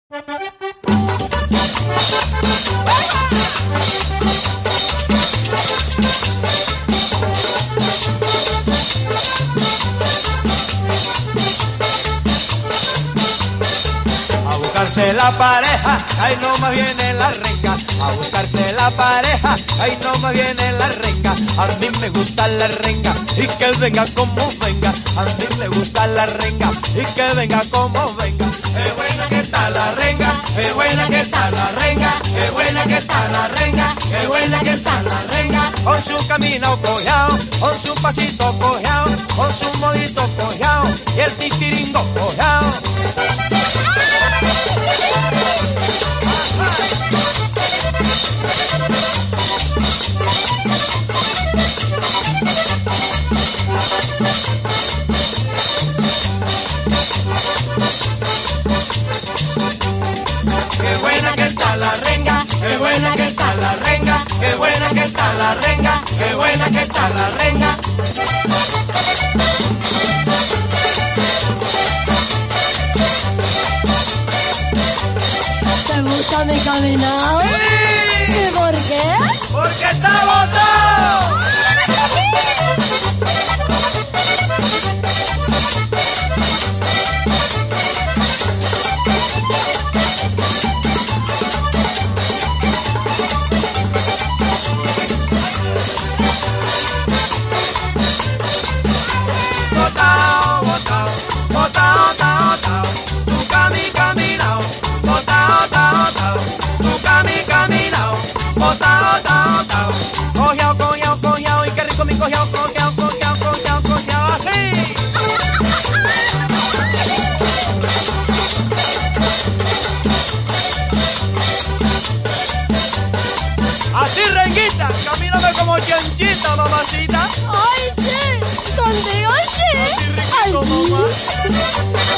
A buscarse la pareja, ahí no más viene la renga. A buscarse la pareja, ahí no más viene la renga. A mí me gusta la renga y que venga como venga. A mí me gusta la renga y que venga como venga. Es buena que está la renga, es buena que está la renga, es buena que está la renga, es buena que está la renga. Con su camino cojeao, con su pasito cojeao, con su modito cojeao y el titiringo cojeao. Qué buena que está la renga, qué buena que está la renga, qué buena que está la renga, qué buena que está la renga. ¿Te gusta mi caminado? ¡Sí! ¿Y por qué? ¡Porque está botado! Botao, botao, botao, tao, tao, tu caminao, botao, tao, tao, tu caminao, botao, tao, tao, cojeao, cojeao, cojeao, y qué rico mi cojeao, cojeao, cojeao, cojeao, cojeao, así. Así, renguita, camíname como chanchita, mamacita. ¡Ay, sí! ¡Contigo sí! Así, riquito, ¡Ay, sí! mamá.